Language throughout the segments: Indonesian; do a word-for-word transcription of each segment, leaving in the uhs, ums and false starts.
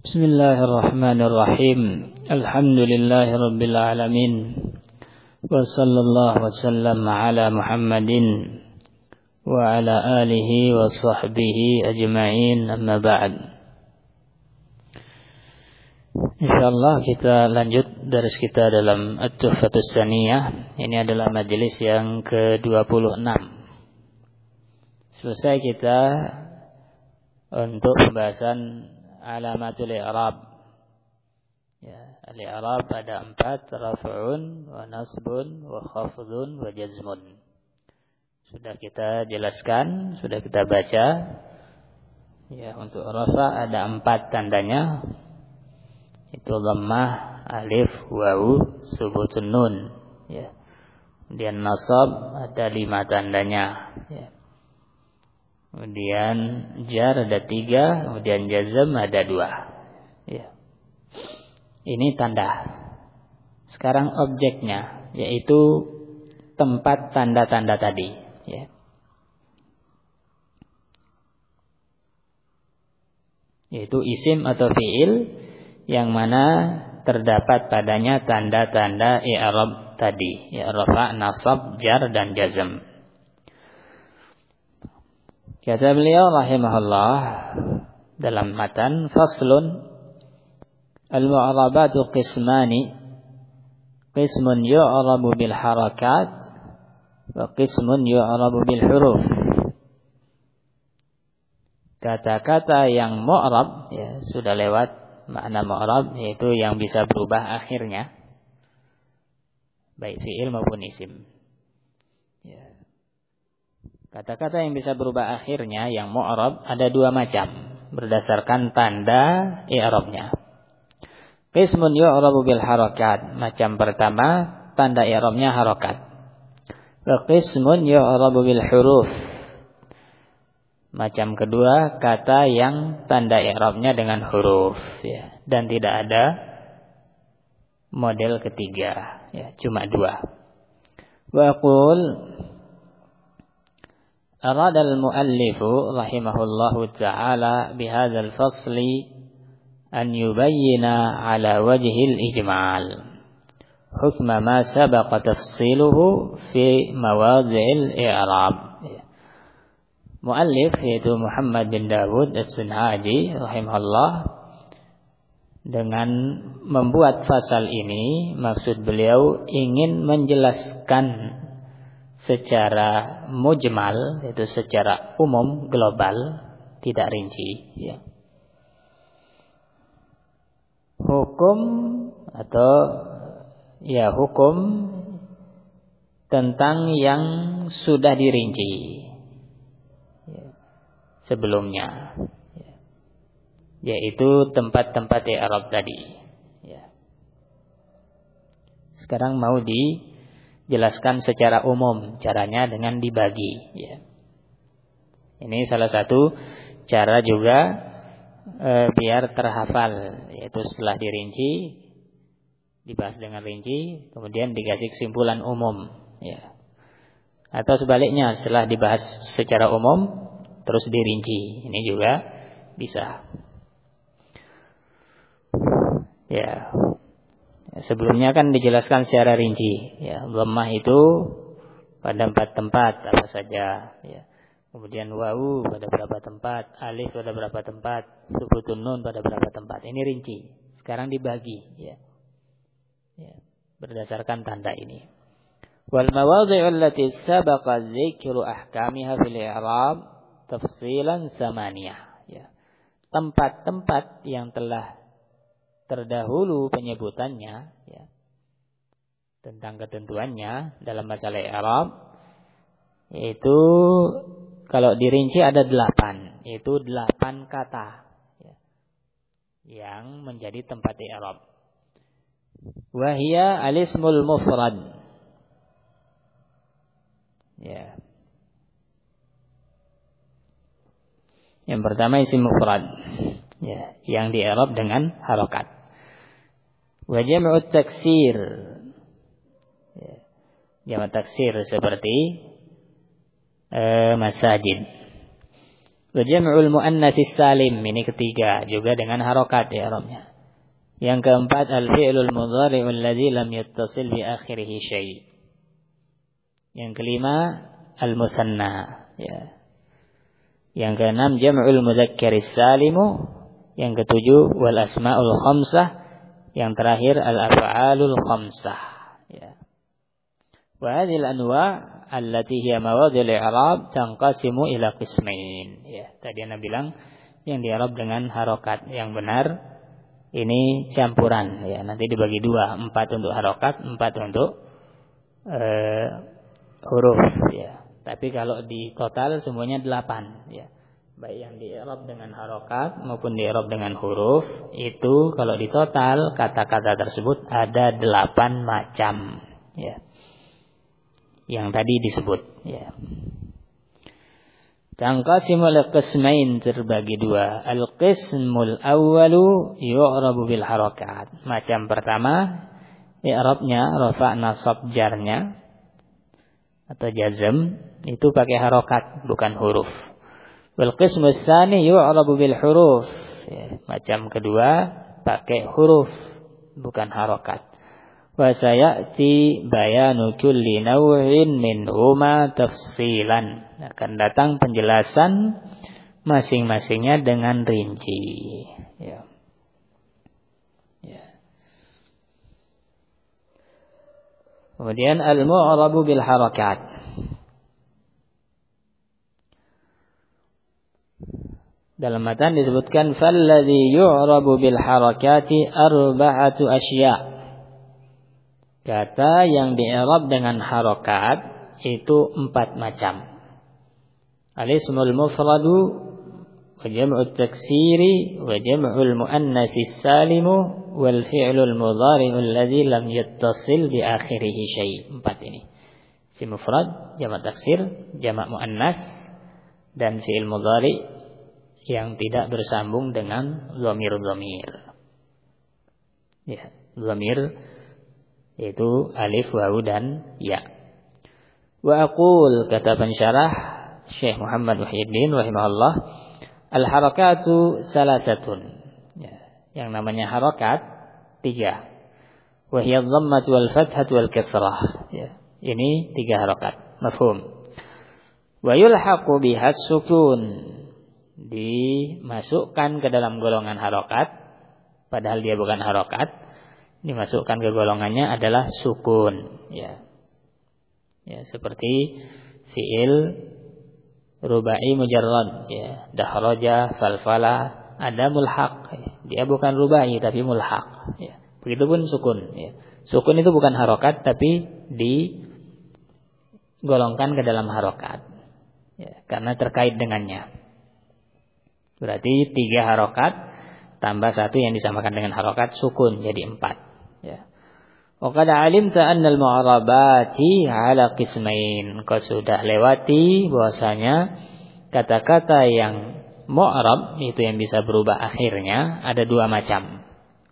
Bismillahirrahmanirrahim. Alhamdulillahirabbil alamin. Wa sallallahu wa sallam ala Muhammadin wa ala alihi wa sahbihi ajma'in, amma ba'd. Insyaallah kita lanjut daris kita dalam At-Tuhfatus Tsaniyah. Ini adalah majelis yang ke dua puluh enam. Selesai kita untuk pembahasan alamatul i'rab. Ya, al-i'rab ada empat, raf'un wa nasbun wa khafdun wa jazmun. Sudah kita jelaskan, sudah kita baca. Ya, untuk rafa ada empat tandanya. Itu dhammah, alif, wawu, subutun nun. Ya. Kemudian nasab ada lima tandanya. Ya. Kemudian jar ada tiga, kemudian jazm ada dua. Ya. Ini tanda. Sekarang objeknya, yaitu tempat tanda-tanda tadi. Ya. Yaitu isim atau fi'il yang mana terdapat padanya tanda-tanda i'rab tadi. Ya, rafa, nasab, jar, dan jazm. Kata beliau rahimahullah dalam matan, faslun al-mu'rabatu qismani, qismun yu'rabu bil harakat wa qismun yu'rabu bil huruf. Kata-kata yang mu'rab, ya, sudah lewat makna mu'rab, yaitu yang bisa berubah akhirnya, baik fi'il maupun isim. Ya. Kata-kata yang bisa berubah akhirnya yang mu'rab ada dua macam berdasarkan tanda i'rabnya. Qismun yu'rabu bil harakat, macam pertama tanda i'rabnya harakat. Wa qismun yu'rabu bil huruf, macam kedua kata yang tanda i'rabnya dengan huruf, ya, dan tidak ada model ketiga, ya, cuma dua. Wa aqul أراد المؤلف رحمه الله تعالى بهذا الفصل أن يبين على وجه الإجمال حكم ما سبق تفصيله في مواضع الإعراب. Muallif yaitu Muhammad bin Dawud As-Sunhaji rahimahullah, dengan membuat fasal ini maksud beliau ingin menjelaskan secara mujmal, yaitu secara umum, global, tidak rinci, ya, hukum atau ya hukum tentang yang sudah dirinci, ya, sebelumnya, ya, yaitu tempat-tempat i'rab tadi, ya. Sekarang mau di jelaskan secara umum, caranya dengan dibagi, ya. Ini salah satu cara juga e, biar terhafal, yaitu setelah dirinci dibahas dengan rinci, kemudian dikasih kesimpulan umum, ya. Atau sebaliknya, setelah dibahas secara umum terus dirinci, ini juga bisa, ya. Sebelumnya kan dijelaskan secara rinci, ya, dhammah itu pada empat tempat apa saja, ya. Kemudian wawu pada berapa tempat, alif pada berapa tempat, subutun nun pada berapa tempat. Ini rinci. Sekarang dibagi, ya. Ya, berdasarkan tanda ini. Wal mawadhi'u allati sabaqa dzikru ahkamiha fil i'rab tafsilan samaniyah, ya. Tempat-tempat yang telah terdahulu penyebutannya, ya, tentang ketentuannya dalam masalah i'rab, yaitu kalau dirinci ada delapan, yaitu delapan kata, ya, yang menjadi tempat i'rab. Wahia al-ismul mufrad, ya. Yang pertama isim mufrad, ya, yang di i'rab dengan harakat. Wa jam'u taksir, ya, jamak taksir seperti eh, masajid. Wa jam'ul muannatsis salim, ini ketiga, juga dengan harokat i'rabnya. Yang keempat, al-fi'lul mudhari'ul ladzi lam yattasil bi akhirih syai'. Yang kelima, al-musanna, ya. Yang keenam, jam'ul mudzakkaris salimu. Yang ketujuh, wal asma'ul khamsah. Yang terakhir, al-af'alul khamsah, ya. Wa hadhil anwa' allati hiya mawadhi'ul i'rab tanqasimu ila qismain, ya. Tadi Anda bilang yang di-i'rab dengan harokat yang benar ini campuran, ya. Nanti dibagi dua, empat untuk harokat, empat untuk uh, huruf, ya. Tapi kalau di total semuanya delapan, ya. Baik yang di-i'rab dengan harokat maupun di-i'rab dengan huruf, itu kalau di total kata-kata tersebut ada delapan macam, ya. Yang tadi disebut, ya. Tanqasimul qismain, terbagi dua. Al-qismul awwalu yu'rabu bil harakat. Macam pertama, i'rabnya rafa' nasab jarnya atau jazm itu pakai harokat bukan huruf. Wal qismus tsani yu'rabu bil huruf. Ya, macam kedua pakai huruf bukan harokat. Wa sayati bayanu kulli naw'in minhuma tafsilan. Akan datang penjelasan masing-masingnya dengan rinci, ya. Ya. Kemudian al-mu'rabu bil harakat. Dalam matan disebutkan falladhi yu'rabu bil harakati arba'atu asya'. Kata yang di-i'rab dengan harokat itu empat macam. Al-ismul mufradu wa jam'ut taksiri wa jam'ul muannatsis salimu wal fi'lul mudhari'ul ladzi lam yattasil bi akhirih syai'. Empat ini. Isim mufrad, jamak taksir, jamak muannats dan fi'il mudhari yang tidak bersambung dengan dhamir-dhamir. Ya, dhamir yaitu alif, wawu dan ya. Wa aqul, kata pensyarah Syekh Muhammad Muhyiddin rahimahullah, al-harakatu salasatun. Ya, yang namanya harakat tiga. Wa hiya dhammatu wal fathatu wal kasrah. Ya, ini tiga harakat. Mafhum. Wa yulhaqu bihas sukun. Dimasukkan ke dalam golongan harakat padahal dia bukan harakat. Dimasukkan ke golongannya adalah sukun, ya. Ya, seperti fi'il rubai mujarrad, ya. Dahraja, falfala, ada mulhaq. Dia bukan rubai tapi mulhaq, ya. Begitupun sukun, ya. Sukun itu bukan harokat tapi digolongkan ke dalam harokat, ya, karena terkait dengannya. Berarti tiga harokat tambah satu yang disamakan dengan harokat sukun, jadi empat. Ya. Wa qad 'alimta anna al-mu'arabati 'ala qismain. Kau sudah lewati bahwasanya kata-kata yang mu'arab itu yang bisa berubah akhirnya ada dua macam.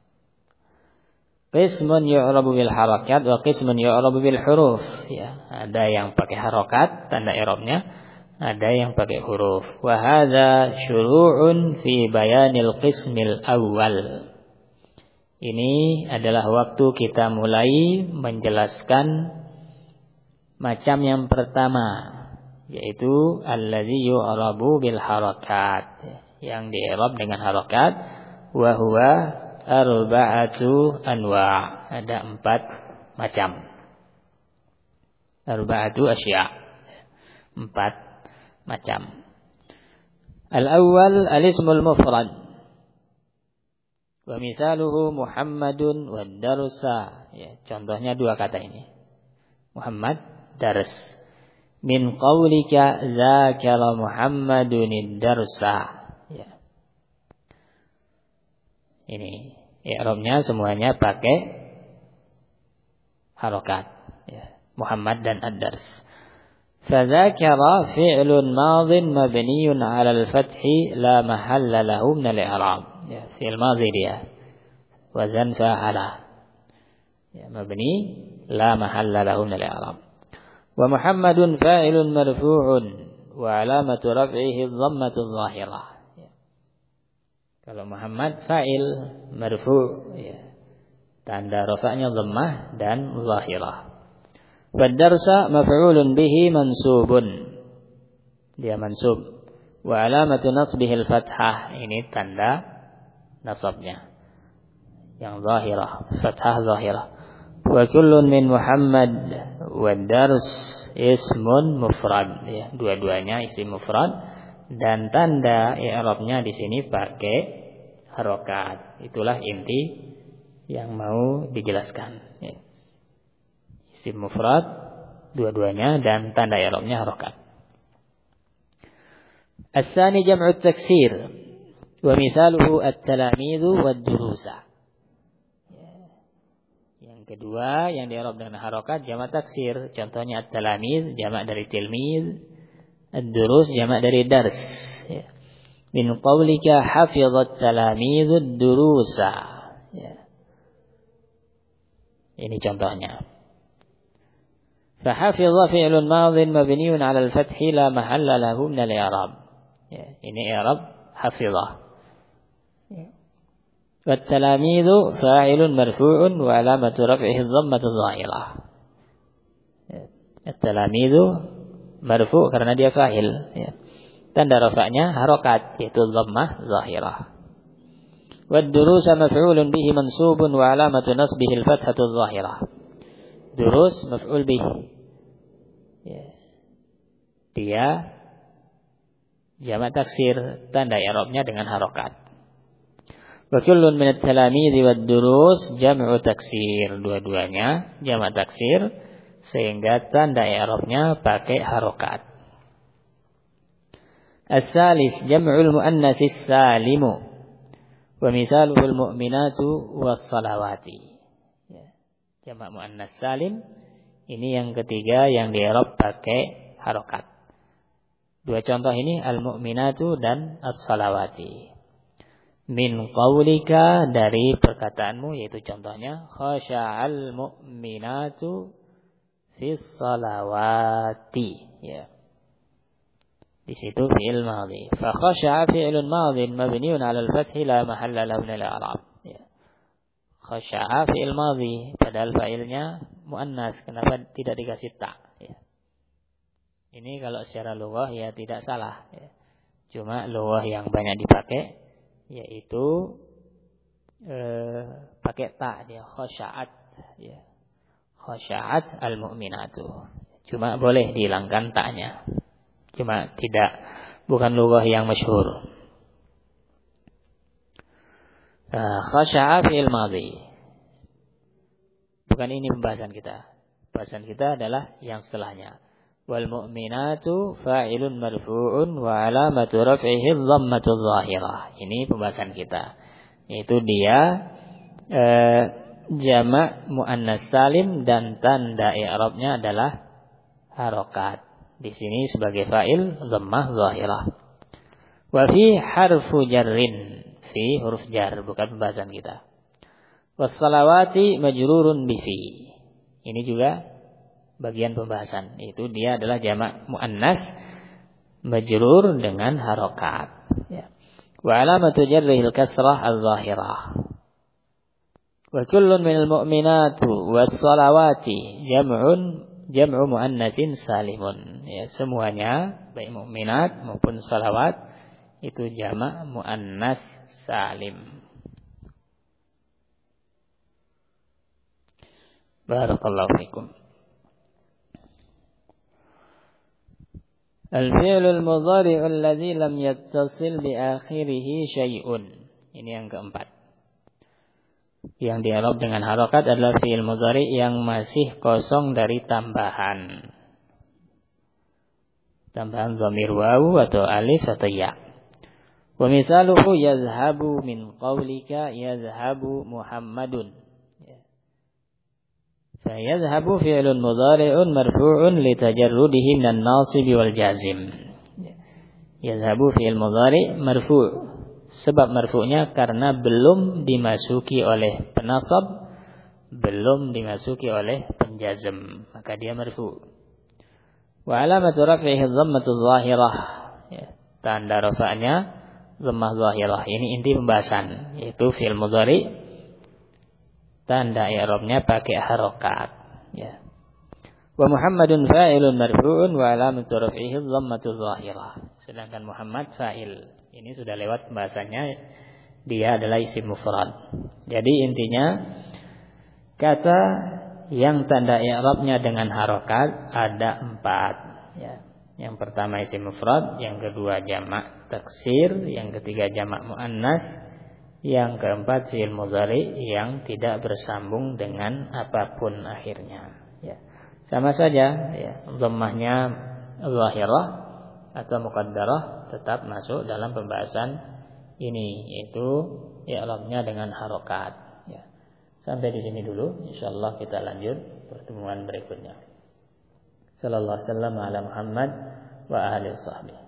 Qismun yu'rabu bil harakat wa qismun yu'rabu bil huruf. Ya, ada yang pakai harakat tanda i'rabnya, ada yang pakai huruf. Wa hadza syuru'un fi bayanil qismil awwal. Ini adalah waktu kita mulai menjelaskan macam yang pertama, yaitu alladzi yu'rabu bil harakat, yang di-i'rab dengan harakat, wa huwa arba'atu anwa', ada empat macam. Arba'atu asya', empat macam. Al-awwal al-ismul mufrad. Wa misaluhu Muhammadun wa darsa. Ya, contohnya dua kata ini. Muhammad, dars. Min qaulika dzakara Muhammadun ad-darsa. Ya. Ini i'rabnya semuanya pakai harokat, ya. Muhammad dan ad-dars. Fadzakara fi'lun madhin mabniun 'ala al-fathi la mahalla lahu min al-i'rab. Ya, fi'il madhi dia. Wazan fa'ala. Ya, mabni la mahalla lahu min al-i'rab. Wa Muhammadun fa'ilun marfu'un wa alamatu raf'ihi dhammatu dhahirah. Ya. Kalau Muhammad fa'il marfu', ya. Tanda rafa'nya dhammah dan zahirah. Wad-darsa maf'ulun bihi mansubun. Dia mansub. Wa alamatu nasbihi al-fathah. Ini tanda nasabnya. Yang zahirah, fathah zahirah. Wa kullun min Muhammad wad-dars ismun mufrad. Ya, dua-duanya isim mufrad dan tanda i'rabnya di sini pakai harokat. Itulah inti yang mau dijelaskan. Ya. Isim mufrad dua-duanya dan tanda i'rabnya harokat. As-tsani jam'u at-taksir wa mithaluhu at-talamidhu wad-durusa. Kedua yang di-i'rab dengan harokat jamak taksir. Contohnya at-talamiz jamak dari tilmiz, ad-durus jamak dari dars. Ya. Min qawlika hafizat talamiz ad-durusa. Ya. Ini contohnya. Fa hafidha fi'lun madhin mabniun 'ala al-fathi la mahalla lahu min al-i'rab. Ya, ini i'rab hafidha. والتلاميذ فاعل مرفوع وعلامة رفعه الضمة الظاهرة. التلاميذ مرفوع karena dia fa'il, ya. Tanda rafa'nya harokat yaitu dhammah zahirah. والدروس مفعول به منصوب وعلامة نصبه الفتحة الظاهرة. Durus maf'ul bih. Ya. Dia jamak taksir, tanda i'rabnya dengan harokat. Wa kullun min at-talamidh wad-durus jam'u taksir. Dua-duanya jamak taksir sehingga tanda i'rabnya pakai harokat. As-salis jam'ul muannas as-salimu wa mithaluhu al-mu'minatu was-salawati. Ya. Jamak muannas salim ini yang ketiga yang di-i'rab pakai harokat. Dua contoh ini al-mu'minatu dan as-salawati. Min qawlika dari perkataanmu yaitu contohnya khasha'al mu'minatu fis salawati. Ya. Di situ fi'il madhi. Fa khasha'a fi'lun madhin mabniun 'ala al-fath la mahalla lahu min al-i'rab. Ya. Khasha'a fi'il madhi padahal fa'ilnya muannas, kenapa tidak dikasih ta? Ya. Ini kalau secara lughah ya tidak salah, ya. Cuma lughah yang banyak dipakai yaitu eh, pakai ta dia khasha'at, ya. Khasha'at al-mu'minatu. Cuma boleh dihilangkan ta'nya. Cuma tidak bukan lughah yang masyhur. Nah, khasha'a fi'il madhi. Bukan ini pembahasan kita. Pembahasan kita adalah yang setelahnya. Wal mu'minatu fa'ilun marfu'un wa 'alamatu raf'ihi dhammatu dhahirah. Ini pembahasan kita. Yaitu dia eh, jamak muannas salim dan tanda i'rabnya adalah harokat. Di sini sebagai fa'il dhammah dhahirah. Wa fi harfu jarrin, fi huruf jar, bukan pembahasan kita. Was salawati majrurun bi fi. Ini juga bagian pembahasan, itu dia adalah jamak muannas majrur dengan harokat. Ya. Wa alamatu jarrihil kasrah al-zahirah. Wa kullun minal mu'minatu was salawati jam'un jam'u muannatsin salimun. Ya, semuanya baik mukminat maupun salawat itu jamak muannas salim. Barakallahu fikum. Al-fi'l al-mudhari' alladhi lam yattasil bi akhirih syai'un. Ini yang keempat. Yang di-i'rab dengan harokat adalah fi'il mudhari' yang masih kosong dari tambahan. Tambahan dhamir wawu atau alif atau ya. Wa mithaluhu yazhabu min qawlika yazhabu Muhammadun. Fayadhhabu fi'lun mudhari'un marfu'un litajarrudihi minan nasib wal jazim. Yadhhabu fi'il mudhari' marfu', sebab marfu'nya karena belum dimasuki oleh penasab, belum dimasuki oleh penjazm, maka dia marfu'. Wa alamatu raf'ihi dhammatu dhahirah. Ya, tanda rafa'nya dhammah dhahirah. Ini inti pembahasan, yaitu fi'il mudhari tanda i'rabnya pakai harokat. Ya. Wa Muhammadun fa'ilun marfu'un wa alamatu raf'ihi dhammatu dhahirah. Sedangkan Muhammad fa'il. Ini sudah lewat pembahasannya, dia adalah isim mufrad. Jadi intinya kata yang tanda i'rabnya dengan harokat ada empat. Ya. Yang pertama isim mufrad, yang kedua jamak taksir, yang ketiga jamak muannas, yang keempat fi'il mudhari yang tidak bersambung dengan apapun akhirnya. Ya. Sama saja, ya, dhammahnya zahirah atau muqaddarah tetap masuk dalam pembahasan ini, yaitu i'rabnya dengan harokat. Ya. Sampai di sini dulu, insyaallah kita lanjut pertemuan berikutnya. Sallallahu alaihi wasallam ala Muhammad wa alihi washabbihi.